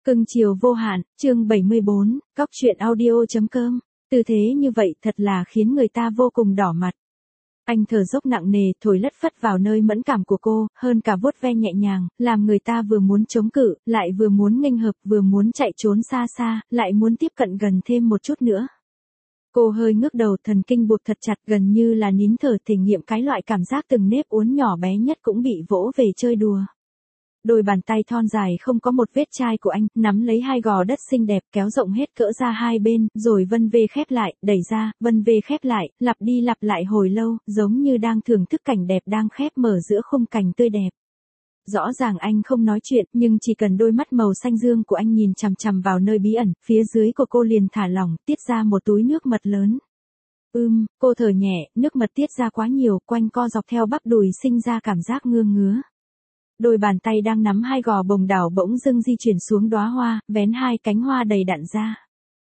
Cưng chiều vô hạn, chương 74, Cóc truyện audio.com. Tư thế như vậy thật là khiến người ta vô cùng đỏ mặt. Anh thở dốc nặng nề, thổi lất phất vào nơi mẫn cảm của cô, hơn cả vuốt ve nhẹ nhàng, làm người ta vừa muốn chống cự, lại vừa muốn nghênh hợp, vừa muốn chạy trốn xa xa, lại muốn tiếp cận gần thêm một chút nữa. Cô hơi ngước đầu, thần kinh buộc thật chặt, gần như là nín thở, thể nghiệm cái loại cảm giác từng nếp uốn nhỏ bé nhất cũng bị vỗ về chơi đùa. Đôi bàn tay thon dài không có một vết chai của anh, nắm lấy hai gò đất xinh đẹp, kéo rộng hết cỡ ra hai bên, rồi vân vê khép lại, đẩy ra, vân vê khép lại, lặp đi lặp lại hồi lâu, giống như đang thưởng thức cảnh đẹp đang khép mở giữa khung cảnh tươi đẹp. Rõ ràng anh không nói chuyện, nhưng chỉ cần đôi mắt màu xanh dương của anh nhìn chằm chằm vào nơi bí ẩn, phía dưới của cô liền thả lỏng, tiết ra một túi nước mật lớn. Cô thở nhẹ, nước mật tiết ra quá nhiều, quanh co dọc theo bắp đùi sinh ra cảm giác ngứa ngứa. Đôi bàn tay đang nắm hai gò bồng đảo bỗng dưng di chuyển xuống đóa hoa, vén hai cánh hoa đầy đặn ra.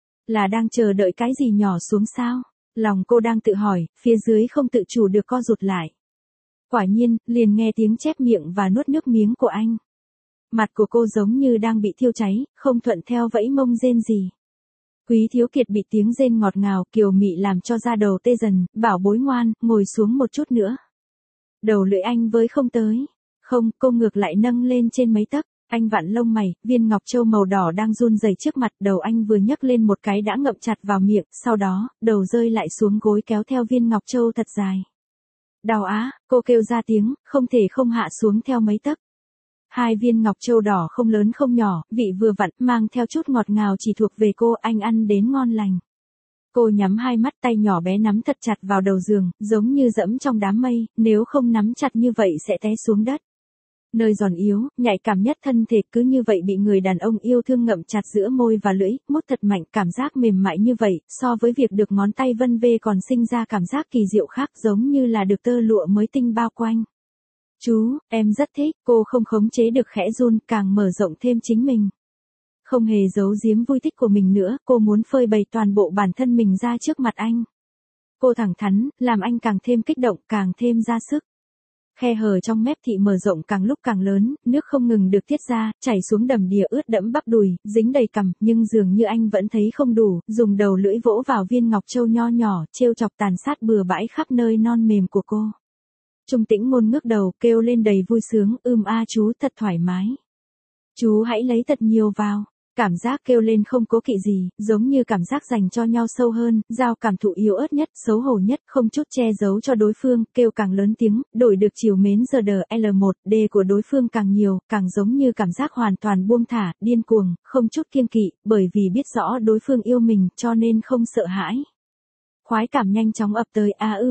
Là đang chờ đợi cái gì nhỏ xuống sao? Lòng cô đang tự hỏi, phía dưới không tự chủ được co rụt lại. Quả nhiên, liền nghe tiếng chép miệng và nuốt nước miếng của anh. Mặt của cô giống như đang bị thiêu cháy, không thuận theo vẫy mông rên gì. Quý Thiếu Kiệt bị tiếng rên ngọt ngào, kiều mị làm cho da đầu tê dần, bảo bối ngoan, ngồi xuống một chút nữa. Đầu lưỡi anh với không tới. Không, cô ngược lại nâng lên trên mấy tấc, anh vặn lông mày, viên ngọc châu màu đỏ đang run rẩy trước mặt, đầu anh vừa nhấc lên một cái đã ngậm chặt vào miệng, sau đó, đầu rơi lại xuống gối kéo theo viên ngọc châu thật dài. Đau á, cô kêu ra tiếng, không thể không hạ xuống theo mấy tấc. Hai viên ngọc châu đỏ không lớn không nhỏ, vị vừa vặn, mang theo chút ngọt ngào chỉ thuộc về cô, anh ăn đến ngon lành. Cô nhắm hai mắt, tay nhỏ bé nắm thật chặt vào đầu giường, giống như dẫm trong đám mây, nếu không nắm chặt như vậy sẽ té xuống đất. Nơi giòn yếu, nhạy cảm nhất thân thể cứ như vậy bị người đàn ông yêu thương ngậm chặt giữa môi và lưỡi, mút thật mạnh, cảm giác mềm mại như vậy, so với việc được ngón tay vân vê còn sinh ra cảm giác kỳ diệu khác, giống như là được tơ lụa mới tinh bao quanh. Chú, em rất thích, cô không khống chế được khẽ run, càng mở rộng thêm chính mình. Không hề giấu giếm vui thích của mình nữa, cô muốn phơi bày toàn bộ bản thân mình ra trước mặt anh. Cô thẳng thắn, làm anh càng thêm kích động, càng thêm ra sức. Khe hở trong mép thị mở rộng càng lúc càng lớn, nước không ngừng được tiết ra, chảy xuống đầm đìa ướt đẫm bắp đùi, dính đầy cằm, nhưng dường như anh vẫn thấy không đủ, dùng đầu lưỡi vỗ vào viên ngọc châu nho nhỏ, trêu chọc tàn sát bừa bãi khắp nơi non mềm của cô. Trung Tĩnh Ngôn ngước đầu, kêu lên đầy vui sướng, chú thật thoải mái. Chú hãy lấy thật nhiều vào. Cảm giác kêu lên không cố kỵ gì, giống như cảm giác dành cho nhau sâu hơn, giao cảm thụ yếu ớt nhất, xấu hổ nhất, không chút che giấu cho đối phương, kêu càng lớn tiếng, đổi được chiều mến giờ đờ L1D của đối phương càng nhiều, càng giống như cảm giác hoàn toàn buông thả, điên cuồng, không chút kiêng kỵ, bởi vì biết rõ đối phương yêu mình, cho nên không sợ hãi. Khoái cảm nhanh chóng ập tới,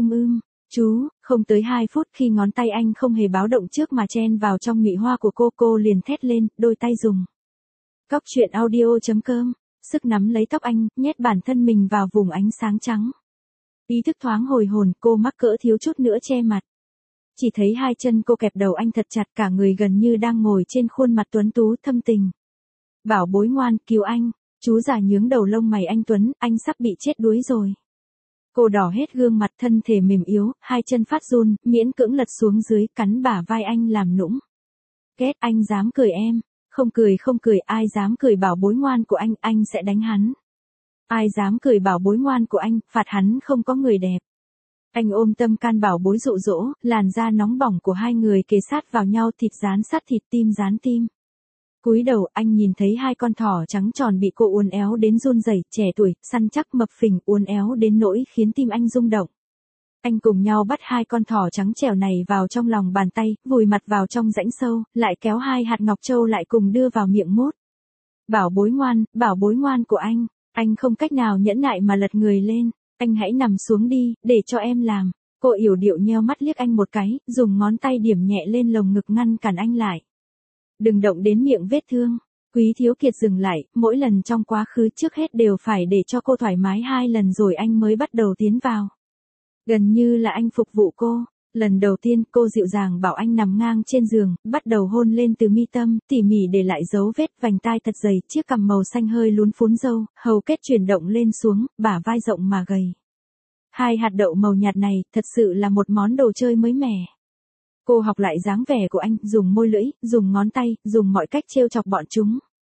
chú, không tới 2 phút khi ngón tay anh không hề báo động trước mà chen vào trong nhụy hoa của cô liền thét lên, đôi tay dùng. Cóc truyện audio.com, sức nắm lấy tóc anh, nhét bản thân mình vào vùng ánh sáng trắng. Ý thức thoáng hồi hồn, cô mắc cỡ thiếu chút nữa che mặt. Chỉ thấy hai chân cô kẹp đầu anh thật chặt, cả người gần như đang ngồi trên khuôn mặt tuấn tú thâm tình. Bảo bối ngoan, cứu anh, chú già nhướng đầu lông mày anh Tuấn, anh sắp bị chết đuối rồi. Cô đỏ hết gương mặt, thân thể mềm yếu, hai chân phát run, miễn cưỡng lật xuống dưới, cắn bả vai anh làm nũng. Ghét, anh dám cười em. Không cười, ai dám cười bảo bối ngoan của anh sẽ đánh hắn. Ai dám cười bảo bối ngoan của anh, phạt hắn không có người đẹp. Anh ôm tâm can bảo bối dụ dỗ, làn da nóng bỏng của hai người kề sát vào nhau, thịt dán sát thịt, tim dán tim. Cúi đầu, anh nhìn thấy hai con thỏ trắng tròn bị cô uốn éo đến run rẩy, trẻ tuổi, săn chắc mập phình, uốn éo đến nỗi khiến tim anh rung động. Anh cùng nhau bắt hai con thỏ trắng trẻo này vào trong lòng bàn tay, vùi mặt vào trong rãnh sâu, lại kéo hai hạt ngọc châu lại cùng đưa vào miệng mút. Bảo bối ngoan của anh không cách nào nhẫn nại mà lật người lên, anh hãy nằm xuống đi, để cho em làm. Cô yểu điệu nheo mắt liếc anh một cái, dùng ngón tay điểm nhẹ lên lồng ngực ngăn cản anh lại. Đừng động đến miệng vết thương. Quý Thiếu Kiệt dừng lại, mỗi lần trong quá khứ trước hết đều phải để cho cô thoải mái 2 lần rồi anh mới bắt đầu tiến vào. Gần như là anh phục vụ cô. Lần đầu tiên cô dịu dàng bảo anh nằm ngang trên giường, bắt đầu hôn lên từ mi tâm, tỉ mỉ để lại dấu vết vành tai thật dày, chiếc cằm màu xanh hơi lún phún râu, hầu kết chuyển động lên xuống, bả vai rộng mà gầy. Hai hạt đậu màu nhạt này, thật sự là một món đồ chơi mới mẻ. Cô học lại dáng vẻ của anh, dùng môi lưỡi, dùng ngón tay, dùng mọi cách trêu chọc bọn chúng.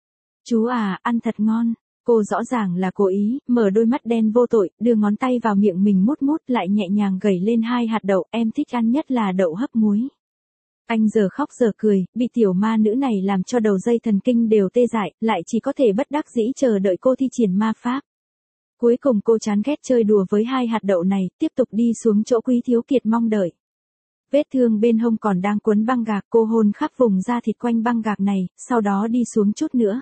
Chú à, ăn thật ngon. Cô rõ ràng là cố ý, mở đôi mắt đen vô tội, đưa ngón tay vào miệng mình mút mút lại nhẹ nhàng gẩy lên 2 hạt đậu, em thích ăn nhất là đậu hấp muối. Anh giờ khóc giờ cười, bị tiểu ma nữ này làm cho đầu dây thần kinh đều tê dại, lại chỉ có thể bất đắc dĩ chờ đợi cô thi triển ma pháp. Cuối cùng cô chán ghét chơi đùa với 2 hạt đậu này, tiếp tục đi xuống chỗ Quý Thiếu Kiệt mong đợi. Vết thương bên hông còn đang quấn băng gạc, cô hôn khắp vùng da thịt quanh băng gạc này, sau đó đi xuống chút nữa.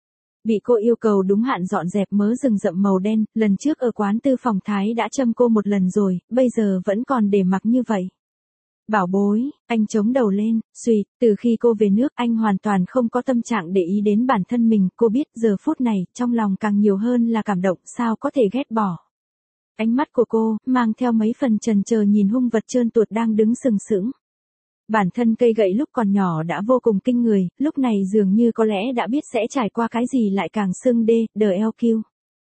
Bị cô yêu cầu đúng hạn dọn dẹp mớ rừng rậm màu đen, lần trước ở quán tư phòng Thái đã châm cô một lần rồi, bây giờ vẫn còn để mặc như vậy. Bảo bối, anh chống đầu lên, suy, từ khi cô về nước anh hoàn toàn không có tâm trạng để ý đến bản thân mình, cô biết giờ phút này, trong lòng càng nhiều hơn là cảm động, sao có thể ghét bỏ. Ánh mắt của cô, mang theo mấy phần chần chờ nhìn hung vật trơn tuột đang đứng sừng sững. Bản thân cây gậy lúc còn nhỏ đã vô cùng kinh người, lúc này dường như có lẽ đã biết sẽ trải qua cái gì lại càng sưng đê, DLQ.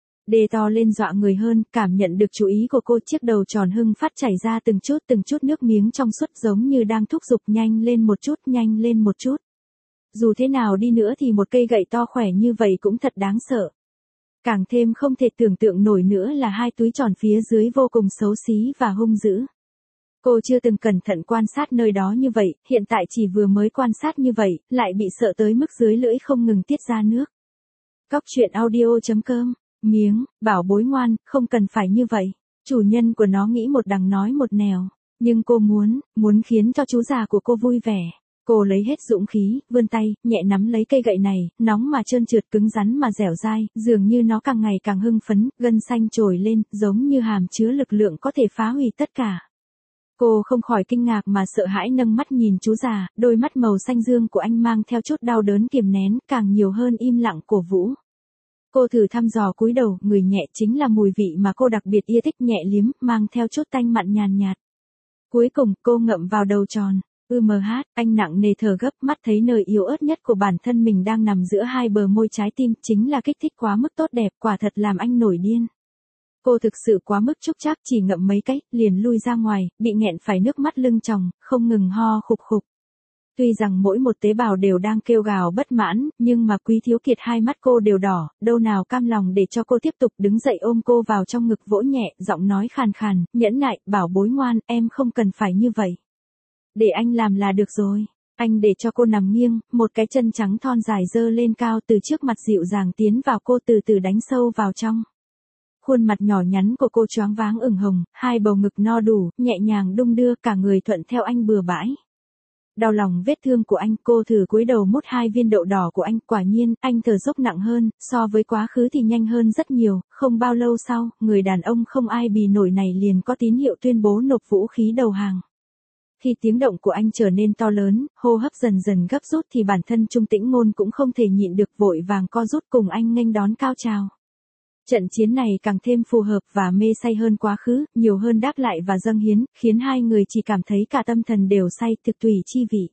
Đê to lên dọa người hơn, cảm nhận được chú ý của cô, chiếc đầu tròn hưng phát chảy ra từng chút nước miếng trong suốt giống như đang thúc giục nhanh lên một chút, nhanh lên một chút. Dù thế nào đi nữa thì một cây gậy to khỏe như vậy cũng thật đáng sợ. Càng thêm không thể tưởng tượng nổi nữa là 2 túi tròn phía dưới vô cùng xấu xí và hung dữ. Cô chưa từng cẩn thận quan sát nơi đó như vậy, hiện tại chỉ vừa mới quan sát như vậy, lại bị sợ tới mức dưới lưỡi không ngừng tiết ra nước. Cóc truyện audio.com, miếng, bảo bối ngoan, không cần phải như vậy. Chủ nhân của nó nghĩ một đằng nói một nẻo. Nhưng cô muốn khiến cho chú già của cô vui vẻ. Cô lấy hết dũng khí, vươn tay, nhẹ nắm lấy cây gậy này, nóng mà trơn trượt, cứng rắn mà dẻo dai, dường như nó càng ngày càng hưng phấn, gân xanh trồi lên, giống như hàm chứa lực lượng có thể phá hủy tất cả. Cô không khỏi kinh ngạc mà sợ hãi nâng mắt nhìn chú già, đôi mắt màu xanh dương của anh mang theo chút đau đớn kiềm nén, càng nhiều hơn im lặng cổ vũ. Cô thử thăm dò cúi đầu, người nhẹ chính là mùi vị mà cô đặc biệt yêu thích, nhẹ liếm, mang theo chút tanh mặn nhàn nhạt. Cuối cùng, cô ngậm vào đầu tròn. Anh nặng nề thở gấp, mắt thấy nơi yếu ớt nhất của bản thân mình đang nằm giữa 2 bờ môi trái tim, chính là kích thích quá mức tốt đẹp, quả thật làm anh nổi điên. Cô thực sự quá mức chúc chắc, chỉ ngậm mấy cái, liền lui ra ngoài, bị nghẹn phải nước mắt lưng tròng, không ngừng ho khục khục. Tuy rằng mỗi một tế bào đều đang kêu gào bất mãn, nhưng mà Quý Thiếu Kiệt 2 mắt cô đều đỏ, đâu nào cam lòng để cho cô tiếp tục, đứng dậy ôm cô vào trong ngực vỗ nhẹ, giọng nói khàn khàn, nhẫn nại, bảo bối ngoan, em không cần phải như vậy. Để anh làm là được rồi. Anh để cho cô nằm nghiêng, một cái chân trắng thon dài dơ lên cao, từ trước mặt dịu dàng tiến vào cô, từ từ đánh sâu vào trong. Khuôn mặt nhỏ nhắn của cô choáng váng ửng hồng, 2 bầu ngực no đủ, nhẹ nhàng đung đưa, cả người thuận theo anh bừa bãi. Đau lòng vết thương của anh, cô thử cúi đầu mút 2 viên đậu đỏ của anh, quả nhiên, anh thở dốc nặng hơn, so với quá khứ thì nhanh hơn rất nhiều, không bao lâu sau, người đàn ông không ai bì nổi này liền có tín hiệu tuyên bố nộp vũ khí đầu hàng. Khi tiếng động của anh trở nên to lớn, hô hấp dần dần gấp rút thì bản thân Trung Tĩnh Ngôn cũng không thể nhịn được, vội vàng co rút cùng anh nghênh đón cao trào. Trận chiến này càng thêm phù hợp và mê say hơn quá khứ, nhiều hơn đáp lại và dâng hiến, khiến 2 người chỉ cảm thấy cả tâm thần đều say, thực tùy chi vị.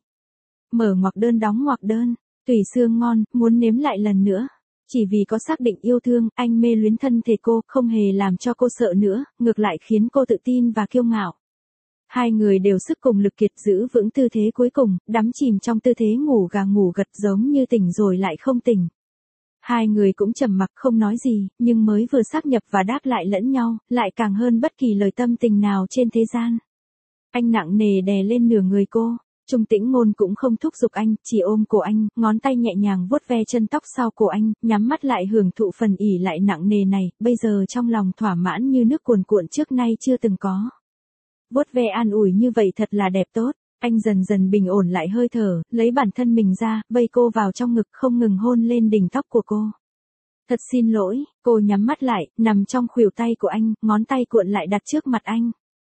Mở ngoặc đơn đóng ngoặc đơn, tùy xương ngon, muốn nếm lại lần nữa. Chỉ vì có xác định yêu thương, anh mê luyến thân thể cô, không hề làm cho cô sợ nữa, ngược lại khiến cô tự tin và kiêu ngạo. 2 người đều sức cùng lực kiệt, giữ vững tư thế cuối cùng, đắm chìm trong tư thế ngủ gà ngủ gật, giống như tỉnh rồi lại không tỉnh. 2 người cũng trầm mặc không nói gì, nhưng mới vừa sáp nhập và đáp lại lẫn nhau, lại càng hơn bất kỳ lời tâm tình nào trên thế gian. Anh nặng nề đè lên nửa người cô, Trung Tĩnh Ngôn cũng không thúc giục anh, chỉ ôm cổ anh, ngón tay nhẹ nhàng vuốt ve chân tóc sau cổ anh, nhắm mắt lại hưởng thụ phần ỉ lại nặng nề này, bây giờ trong lòng thỏa mãn như nước cuồn cuộn trước nay chưa từng có. Vuốt ve an ủi như vậy thật là đẹp tốt. Anh dần dần bình ổn lại hơi thở, lấy bản thân mình ra, vây cô vào trong ngực, không ngừng hôn lên đỉnh tóc của cô. Thật xin lỗi, cô nhắm mắt lại, nằm trong khuỷu tay của anh, ngón tay cuộn lại đặt trước mặt anh.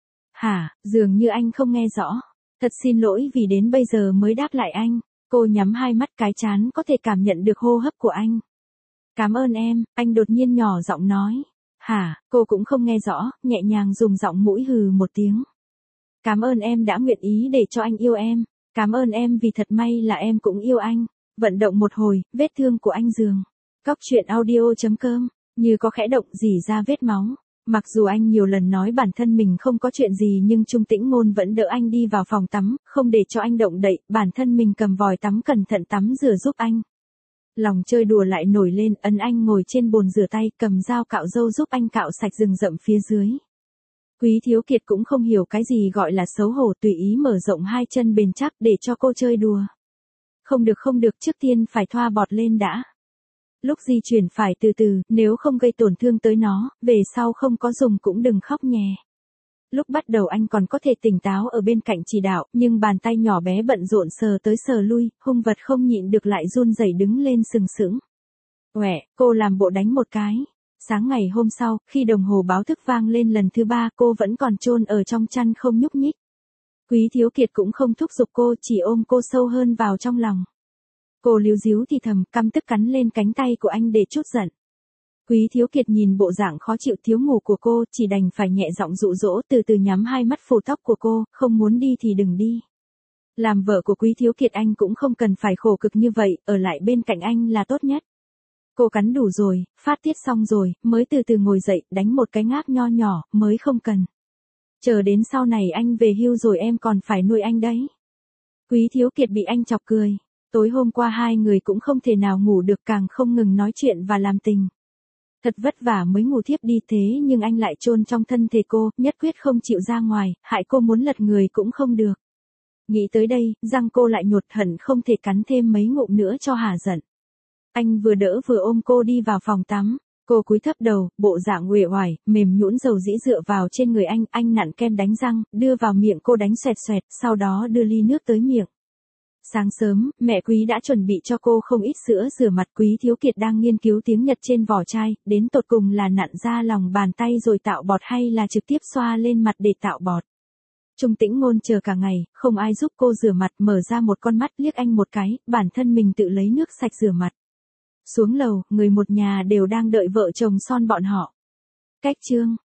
Hả, dường như anh không nghe rõ. Thật xin lỗi vì đến bây giờ mới đáp lại anh. Cô nhắm 2 mắt, cái trán có thể cảm nhận được hô hấp của anh. Cảm ơn em, anh đột nhiên nhỏ giọng nói. Hả, cô cũng không nghe rõ, nhẹ nhàng dùng giọng mũi hừ một tiếng. Cảm ơn em đã nguyện ý để cho anh yêu em. Cảm ơn em vì thật may là em cũng yêu anh. Vận động một hồi, vết thương của anh giường. Cóc truyện audio.com, như có khẽ động rỉ ra vết máu. Mặc dù anh nhiều lần nói bản thân mình không có chuyện gì nhưng Trung Tĩnh Ngôn vẫn đỡ anh đi vào phòng tắm, không để cho anh động đậy, bản thân mình cầm vòi tắm cẩn thận tắm rửa giúp anh. Lòng chơi đùa lại nổi lên, ấn anh ngồi trên bồn rửa tay, cầm dao cạo râu giúp anh cạo sạch rừng rậm phía dưới. Quý Thiếu Kiệt cũng không hiểu cái gì gọi là xấu hổ, tùy ý mở rộng hai chân bền chắc để cho cô chơi đùa. Không được, trước tiên phải thoa bọt lên đã. Lúc di chuyển phải từ từ, nếu không gây tổn thương tới nó, về sau không có dùng cũng đừng khóc nhè. Lúc bắt đầu anh còn có thể tỉnh táo ở bên cạnh chỉ đạo, nhưng bàn tay nhỏ bé bận rộn sờ tới sờ lui, hung vật không nhịn được lại run rẩy đứng lên sừng sững. Uể, cô làm bộ đánh một cái. Sáng ngày hôm sau, khi đồng hồ báo thức vang lên lần thứ 3, cô vẫn còn chôn ở trong chăn không nhúc nhích. Quý Thiếu Kiệt cũng không thúc giục cô, chỉ ôm cô sâu hơn vào trong lòng. Cô líu díu thì thầm, căm tức cắn lên cánh tay của anh để trút giận. Quý Thiếu Kiệt nhìn bộ dạng khó chịu thiếu ngủ của cô, chỉ đành phải nhẹ giọng dụ dỗ, từ từ nhắm hai mắt phủ tóc của cô, không muốn đi thì đừng đi. Làm vợ của Quý Thiếu Kiệt anh cũng không cần phải khổ cực như vậy, ở lại bên cạnh anh là tốt nhất. Cô cắn đủ rồi, phát tiết xong rồi, mới từ từ ngồi dậy, đánh một cái ngáp nho nhỏ, mới không cần. Chờ đến sau này anh về hưu rồi em còn phải nuôi anh đấy. Quý Thiếu Kiệt bị anh chọc cười. Tối hôm qua hai người cũng không thể nào ngủ được, càng không ngừng nói chuyện và làm tình. Thật vất vả mới ngủ thiếp đi, thế nhưng anh lại chôn trong thân thể cô, nhất quyết không chịu ra ngoài, hại cô muốn lật người cũng không được. Nghĩ tới đây, răng cô lại nhột hận không thể cắn thêm mấy ngụm nữa cho hả giận. Anh vừa đỡ vừa ôm cô đi vào phòng tắm. Cô cúi thấp đầu, bộ dạng uể oải, mềm nhũn dầu dĩ dựa vào trên người anh nặn kem đánh răng, đưa vào miệng cô đánh xoẹt xoẹt, sau đó đưa ly nước tới miệng. Sáng sớm, mẹ Quý đã chuẩn bị cho cô không ít sữa rửa mặt. Quý Thiếu Kiệt đang nghiên cứu tiếng Nhật trên vỏ chai, đến tột cùng là nặn ra lòng bàn tay rồi tạo bọt hay là trực tiếp xoa lên mặt để tạo bọt. Trung Tĩnh Ngôn chờ cả ngày, không ai giúp cô rửa mặt, mở ra một con mắt liếc anh một cái, bản thân mình tự lấy nước sạch rửa mặt. Xuống lầu, người một nhà đều đang đợi vợ chồng son bọn họ. Cách chương